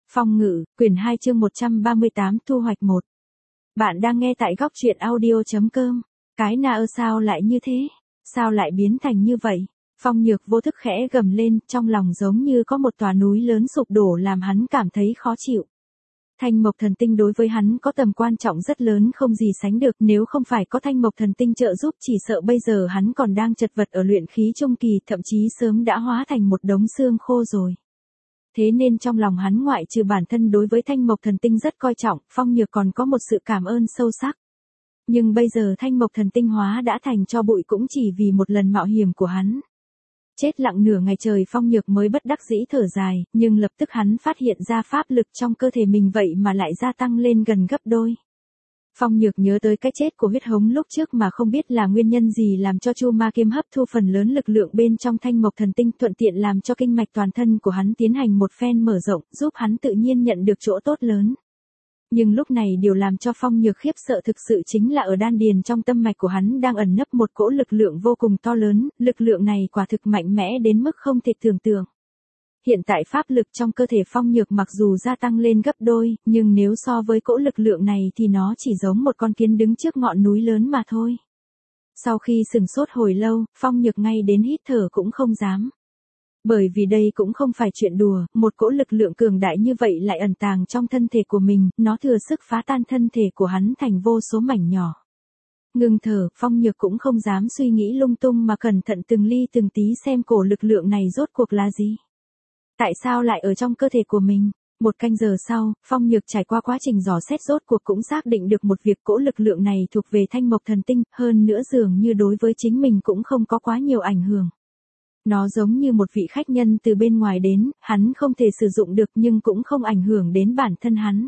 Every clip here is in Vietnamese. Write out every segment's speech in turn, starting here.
Phong ngữ, quyển 2 chương 138 thu hoạch 1. Bạn đang nghe tại góc truyện audio.com. Cái nào sao lại như thế? Sao lại biến thành như vậy? Phong Nhược vô thức khẽ gầm lên, trong lòng giống như có một tòa núi lớn sụp đổ làm hắn cảm thấy khó chịu. Thanh mộc thần tinh đối với hắn có tầm quan trọng rất lớn không gì sánh được, nếu không phải có thanh mộc thần tinh trợ giúp chỉ sợ bây giờ hắn còn đang chật vật ở luyện khí trung kỳ, thậm chí sớm đã hóa thành một đống xương khô rồi. Thế nên trong lòng hắn ngoại trừ bản thân đối với thanh mộc thần tinh rất coi trọng, Phong Nhược còn có một sự cảm ơn sâu sắc. Nhưng bây giờ thanh mộc thần tinh hóa đã thành tro bụi cũng chỉ vì một lần mạo hiểm của hắn. Chết lặng nửa ngày trời Phong Nhược mới bất đắc dĩ thở dài, nhưng lập tức hắn phát hiện ra pháp lực trong cơ thể mình vậy mà lại gia tăng lên gần gấp đôi. Phong Nhược nhớ tới cái chết của huyết hống lúc trước mà không biết là nguyên nhân gì làm cho Chu Ma Kiếm hấp thu phần lớn lực lượng bên trong thanh mộc thần tinh, thuận tiện làm cho kinh mạch toàn thân của hắn tiến hành một phen mở rộng, giúp hắn tự nhiên nhận được chỗ tốt lớn. Nhưng lúc này điều làm cho Phong Nhược khiếp sợ thực sự chính là ở đan điền trong tâm mạch của hắn đang ẩn nấp một cỗ lực lượng vô cùng to lớn, lực lượng này quả thực mạnh mẽ đến mức không thể tưởng tượng. Hiện tại pháp lực trong cơ thể Phong Nhược mặc dù gia tăng lên gấp đôi, nhưng nếu so với cỗ lực lượng này thì nó chỉ giống một con kiến đứng trước ngọn núi lớn mà thôi. Sau khi sửng sốt hồi lâu, Phong Nhược ngay đến hít thở cũng không dám. Bởi vì đây cũng không phải chuyện đùa, một cỗ lực lượng cường đại như vậy lại ẩn tàng trong thân thể của mình, nó thừa sức phá tan thân thể của hắn thành vô số mảnh nhỏ. Ngừng thở, Phong Nhược cũng không dám suy nghĩ lung tung mà cẩn thận từng ly từng tí xem cổ lực lượng này rốt cuộc là gì. Tại sao lại ở trong cơ thể của mình? Một canh giờ sau, Phong Nhược trải qua quá trình dò xét rốt cuộc cũng xác định được một việc, cỗ lực lượng này thuộc về thanh mộc thần tinh, hơn nữa dường như đối với chính mình cũng không có quá nhiều ảnh hưởng. Nó giống như một vị khách nhân từ bên ngoài đến, hắn không thể sử dụng được nhưng cũng không ảnh hưởng đến bản thân hắn.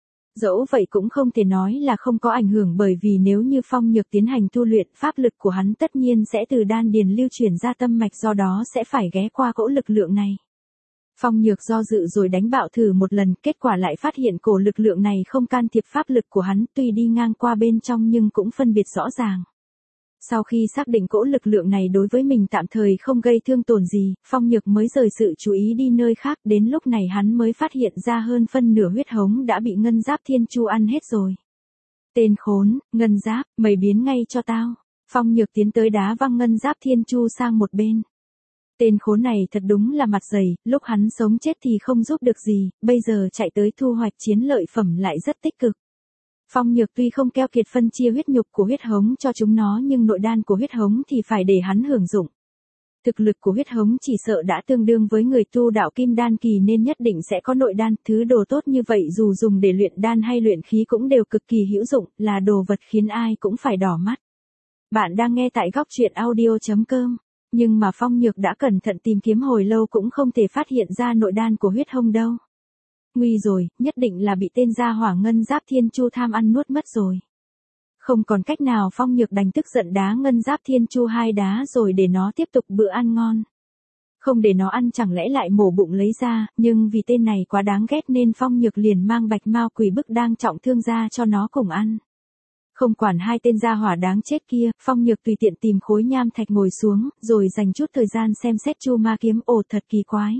Dẫu vậy cũng không thể nói là không có ảnh hưởng, bởi vì nếu như Phong Nhược tiến hành tu luyện, pháp lực của hắn tất nhiên sẽ từ đan điền lưu chuyển ra tâm mạch, do đó sẽ phải ghé qua cỗ lực lượng này. Phong Nhược do dự rồi đánh bạo thử một lần, kết quả lại phát hiện cổ lực lượng này không can thiệp pháp lực của hắn, tuy đi ngang qua bên trong nhưng cũng phân biệt rõ ràng. Sau khi xác định cỗ lực lượng này đối với mình tạm thời không gây thương tổn gì, Phong Nhược mới rời sự chú ý đi nơi khác, đến lúc này hắn mới phát hiện ra hơn phân nửa huyết hống đã bị Ngân Giáp Thiên Chu ăn hết rồi. Tên khốn, Ngân Giáp, mày biến ngay cho tao. Phong Nhược tiến tới đá văng Ngân Giáp Thiên Chu sang một bên. Tên khốn này thật đúng là mặt dày, lúc hắn sống chết thì không giúp được gì, bây giờ chạy tới thu hoạch chiến lợi phẩm lại rất tích cực. Phong Nhược tuy không keo kiệt phân chia huyết nhục của huyết hống cho chúng nó, nhưng nội đan của huyết hống thì phải để hắn hưởng dụng. Thực lực của huyết hống chỉ sợ đã tương đương với người tu đạo kim đan kỳ nên nhất định sẽ có nội đan, thứ đồ tốt như vậy dù dùng để luyện đan hay luyện khí cũng đều cực kỳ hữu dụng, là đồ vật khiến ai cũng phải đỏ mắt. Bạn đang nghe tại góc truyện audio.com. Nhưng mà Phong Nhược đã cẩn thận tìm kiếm hồi lâu cũng không thể phát hiện ra nội đan của huyết hống đâu. Nguy rồi, nhất định là bị tên gia hỏa Ngân Giáp Thiên Chu tham ăn nuốt mất rồi. Không còn cách nào, Phong Nhược đành tức giận đá Ngân Giáp Thiên Chu 2 đá rồi để nó tiếp tục bữa ăn ngon. Không để nó ăn chẳng lẽ lại mổ bụng lấy ra, nhưng vì tên này quá đáng ghét nên Phong Nhược liền mang Bạch Mao Quỷ Bức đang trọng thương ra cho nó cùng ăn. Không quản hai tên gia hỏa đáng chết kia, Phong Nhược tùy tiện tìm khối nham thạch ngồi xuống, rồi dành chút thời gian xem xét Chu Ma Kiếm, ồ thật kỳ quái.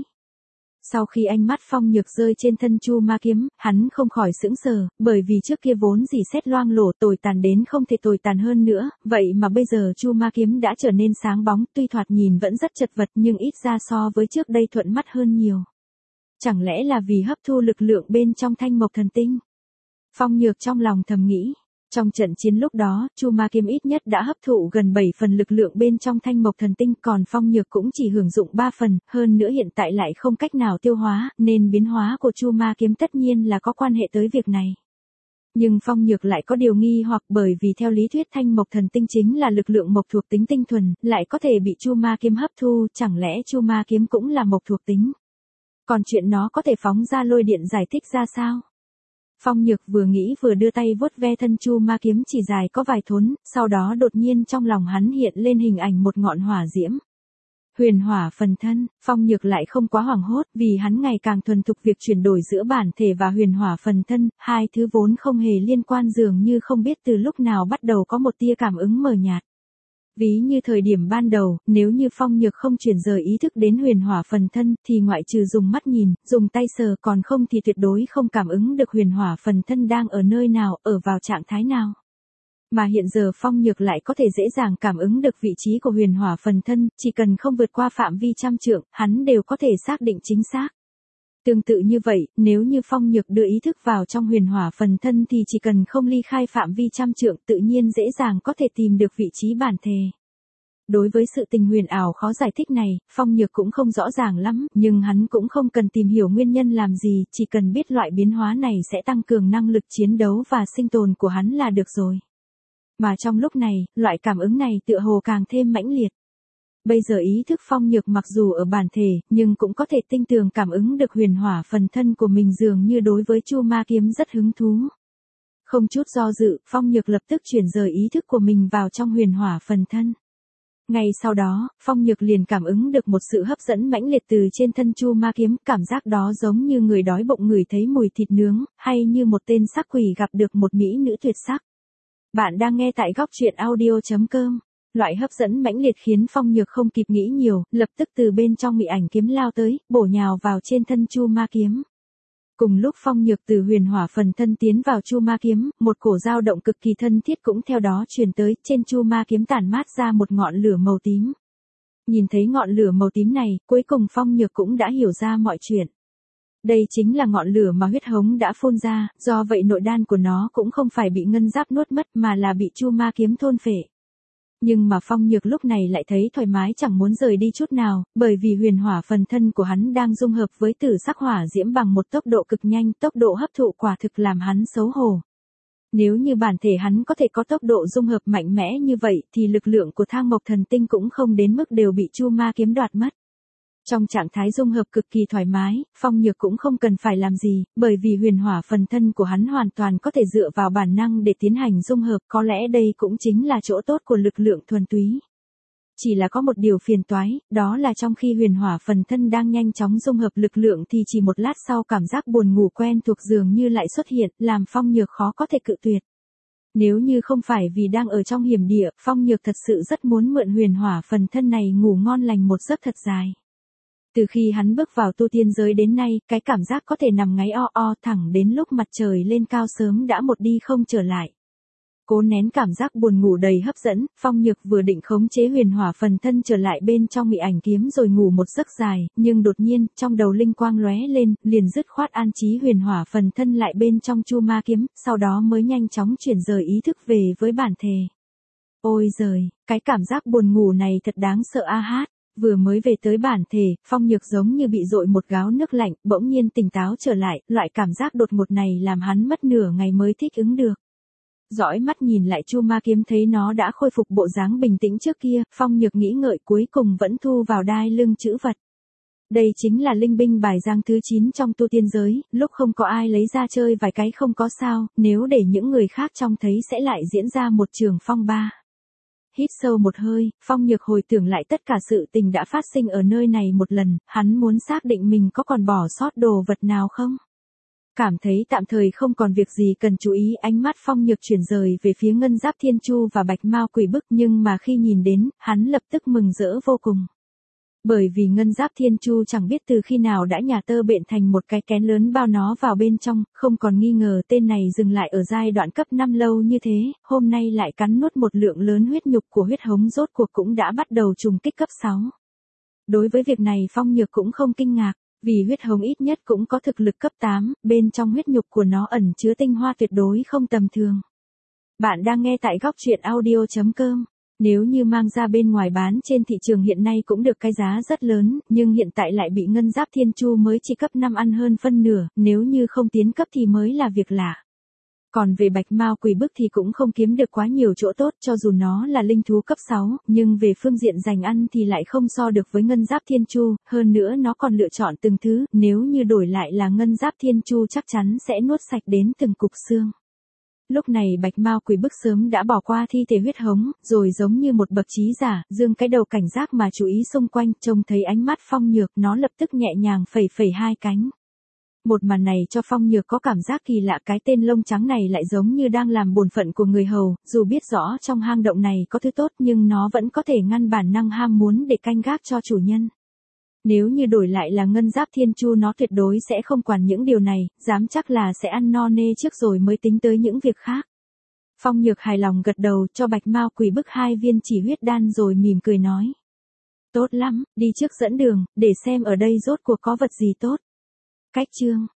Sau khi ánh mắt Phong Nhược rơi trên thân Chu Ma Kiếm, hắn không khỏi sững sờ, bởi vì trước kia vốn dỉ xét loang lổ tồi tàn đến không thể tồi tàn hơn nữa, vậy mà bây giờ Chu Ma Kiếm đã trở nên sáng bóng, tuy thoạt nhìn vẫn rất chật vật nhưng ít ra so với trước đây thuận mắt hơn nhiều. Chẳng lẽ là vì hấp thu lực lượng bên trong thanh mộc thần tinh? Phong Nhược trong lòng thầm nghĩ. Trong trận chiến lúc đó, Chu Ma Kiếm ít nhất đã hấp thụ gần 7 phần lực lượng bên trong thanh mộc thần tinh, còn Phong Nhược cũng chỉ hưởng dụng 3 phần, hơn nữa hiện tại lại không cách nào tiêu hóa, nên biến hóa của Chu Ma Kiếm tất nhiên là có quan hệ tới việc này. Nhưng Phong Nhược lại có điều nghi hoặc, bởi vì theo lý thuyết thanh mộc thần tinh chính là lực lượng mộc thuộc tính tinh thuần, lại có thể bị Chu Ma Kiếm hấp thu, chẳng lẽ Chu Ma Kiếm cũng là mộc thuộc tính? Còn chuyện nó có thể phóng ra lôi điện giải thích ra sao? Phong Nhược vừa nghĩ vừa đưa tay vuốt ve thân Chu Ma Kiếm chỉ dài có vài thốn, sau đó đột nhiên trong lòng hắn hiện lên hình ảnh một ngọn hỏa diễm. Huyền hỏa phần thân, Phong Nhược lại không quá hoảng hốt, vì hắn ngày càng thuần thục việc chuyển đổi giữa bản thể và huyền hỏa phần thân, hai thứ vốn không hề liên quan dường như không biết từ lúc nào bắt đầu có một tia cảm ứng mờ nhạt. Ví như thời điểm ban đầu, nếu như Phong Nhược không chuyển rời ý thức đến huyền hỏa phần thân thì ngoại trừ dùng mắt nhìn, dùng tay sờ còn không thì tuyệt đối không cảm ứng được huyền hỏa phần thân đang ở nơi nào, ở vào trạng thái nào. Mà hiện giờ Phong Nhược lại có thể dễ dàng cảm ứng được vị trí của huyền hỏa phần thân, chỉ cần không vượt qua phạm vi trăm trượng, hắn đều có thể xác định chính xác. Tương tự như vậy, nếu như Phong Nhược đưa ý thức vào trong huyền hỏa phần thân thì chỉ cần không ly khai phạm vi trăm trượng tự nhiên dễ dàng có thể tìm được vị trí bản thể. Đối với sự tình huyền ảo khó giải thích này, Phong Nhược cũng không rõ ràng lắm, nhưng hắn cũng không cần tìm hiểu nguyên nhân làm gì, chỉ cần biết loại biến hóa này sẽ tăng cường năng lực chiến đấu và sinh tồn của hắn là được rồi. Mà trong lúc này, loại cảm ứng này tựa hồ càng thêm mãnh liệt. Bây giờ ý thức Phong Nhược mặc dù ở bản thể, nhưng cũng có thể tinh tường cảm ứng được huyền hỏa phần thân của mình dường như đối với Chu Ma Kiếm rất hứng thú. Không chút do dự, Phong Nhược lập tức chuyển rời ý thức của mình vào trong huyền hỏa phần thân. Ngay sau đó, Phong Nhược liền cảm ứng được một sự hấp dẫn mãnh liệt từ trên thân Chu Ma Kiếm, cảm giác đó giống như người đói bụng ngửi thấy mùi thịt nướng, hay như một tên sắc quỷ gặp được một mỹ nữ tuyệt sắc. Bạn đang nghe tại góc truyện audio.com. Loại hấp dẫn mãnh liệt khiến Phong Nhược không kịp nghĩ nhiều, lập tức từ bên trong mị ảnh kiếm lao tới, bổ nhào vào trên thân Chu Ma Kiếm. Cùng lúc Phong Nhược từ huyền hỏa phần thân tiến vào Chu Ma Kiếm, một cổ dao động cực kỳ thân thiết cũng theo đó truyền tới, trên Chu Ma Kiếm tản mát ra một ngọn lửa màu tím. Nhìn thấy ngọn lửa màu tím này, cuối cùng Phong Nhược cũng đã hiểu ra mọi chuyện. Đây chính là ngọn lửa mà huyết hống đã phun ra, do vậy nội đan của nó cũng không phải bị ngân giáp nuốt mất mà là bị Chu Ma Kiếm thôn phệ. Nhưng mà Phong Nhược lúc này lại thấy thoải mái chẳng muốn rời đi chút nào, bởi vì huyền hỏa phần thân của hắn đang dung hợp với tử sắc hỏa diễm bằng một tốc độ cực nhanh, tốc độ hấp thụ quả thực làm hắn xấu hổ. Nếu như bản thể hắn có thể có tốc độ dung hợp mạnh mẽ như vậy thì lực lượng của Thang Mộc Thần Tinh cũng không đến mức đều bị Chu Ma Kiếm đoạt mất. Trong trạng thái dung hợp cực kỳ thoải mái, Phong Nhược cũng không cần phải làm gì, bởi vì huyền hỏa phần thân của hắn hoàn toàn có thể dựa vào bản năng để tiến hành dung hợp, có lẽ đây cũng chính là chỗ tốt của lực lượng thuần túy. Chỉ là có một điều phiền toái, đó là trong khi huyền hỏa phần thân đang nhanh chóng dung hợp lực lượng thì chỉ một lát sau cảm giác buồn ngủ quen thuộc dường như lại xuất hiện, làm Phong Nhược khó có thể cự tuyệt. Nếu như không phải vì đang ở trong hiểm địa, Phong Nhược thật sự rất muốn mượn huyền hỏa phần thân này ngủ ngon lành một giấc thật dài. Từ khi hắn bước vào tu tiên giới đến nay, cái cảm giác có thể nằm ngáy thẳng đến lúc mặt trời lên cao sớm đã một đi không trở lại. Cố nén cảm giác buồn ngủ đầy hấp dẫn, Phong Nhược vừa định khống chế huyền hỏa phần thân trở lại bên trong mị ảnh kiếm rồi ngủ một giấc dài, nhưng đột nhiên, trong đầu linh quang lóe lên, liền dứt khoát an trí huyền hỏa phần thân lại bên trong Chu Ma Kiếm, sau đó mới nhanh chóng chuyển rời ý thức về với bản thể. Ôi giời, cái cảm giác buồn ngủ này thật đáng sợ a hát. Vừa mới về tới bản thể, Phong Nhược giống như bị dội một gáo nước lạnh, bỗng nhiên tỉnh táo trở lại, loại cảm giác đột ngột này làm hắn mất nửa ngày mới thích ứng được. Dõi mắt nhìn lại Chu Ma Kiếm thấy nó đã khôi phục bộ dáng bình tĩnh trước kia, Phong Nhược nghĩ ngợi cuối cùng vẫn thu vào đai lưng chữ vật. Đây chính là linh binh bài giang thứ 9 trong tu tiên giới, lúc không có ai lấy ra chơi vài cái không có sao, nếu để những người khác trông thấy sẽ lại diễn ra một trường phong ba. Hít sâu một hơi, Phong Nhược hồi tưởng lại tất cả sự tình đã phát sinh ở nơi này một lần, hắn muốn xác định mình có còn bỏ sót đồ vật nào không. Cảm thấy tạm thời không còn việc gì cần chú ý, ánh mắt Phong Nhược chuyển rời về phía Ngân Giáp Thiên Chu và Bạch Mao Quỷ Bức, nhưng mà khi nhìn đến, hắn lập tức mừng rỡ vô cùng. Bởi vì Ngân Giáp Thiên Chu chẳng biết từ khi nào đã nhả tơ bện thành một cái kén lớn bao nó vào bên trong, không còn nghi ngờ tên này dừng lại ở giai đoạn cấp 5 lâu như thế, hôm nay lại cắn nuốt một lượng lớn huyết nhục của huyết hống rốt cuộc cũng đã bắt đầu trùng kích cấp 6. Đối với việc này Phong Nhược cũng không kinh ngạc, vì huyết hống ít nhất cũng có thực lực cấp 8, bên trong huyết nhục của nó ẩn chứa tinh hoa tuyệt đối không tầm thường. Bạn đang nghe tại góc truyện audio.com. Nếu như mang ra bên ngoài bán trên thị trường hiện nay cũng được cái giá rất lớn, nhưng hiện tại lại bị Ngân Giáp Thiên Chu mới chỉ cấp 5 ăn hơn phân nửa, nếu như không tiến cấp thì mới là việc lạ. Còn về Bạch Mao Quỷ Bức thì cũng không kiếm được quá nhiều chỗ tốt, cho dù nó là linh thú cấp 6, nhưng về phương diện dành ăn thì lại không so được với Ngân Giáp Thiên Chu, hơn nữa nó còn lựa chọn từng thứ, nếu như đổi lại là Ngân Giáp Thiên Chu chắc chắn sẽ nuốt sạch đến từng cục xương. Lúc này Bạch Mao Quỷ Bức sớm đã bỏ qua thi thể huyết hống, rồi giống như một bậc trí giả, dương cái đầu cảnh giác mà chú ý xung quanh, trông thấy ánh mắt Phong Nhược, nó lập tức nhẹ nhàng phẩy phẩy hai cánh. Một màn này cho Phong Nhược có cảm giác kỳ lạ, cái tên lông trắng này lại giống như đang làm bổn phận của người hầu, dù biết rõ trong hang động này có thứ tốt nhưng nó vẫn có thể ngăn bản năng ham muốn để canh gác cho chủ nhân. Nếu như đổi lại là Ngân Giáp Thiên Chu nó tuyệt đối sẽ không quản những điều này, dám chắc là sẽ ăn no nê trước rồi mới tính tới những việc khác. Phong Nhược hài lòng gật đầu, cho Bạch Mao Quỷ bức 2 viên chỉ huyết đan rồi mỉm cười nói. Tốt lắm, đi trước dẫn đường, để xem ở đây rốt cuộc có vật gì tốt. Cách chương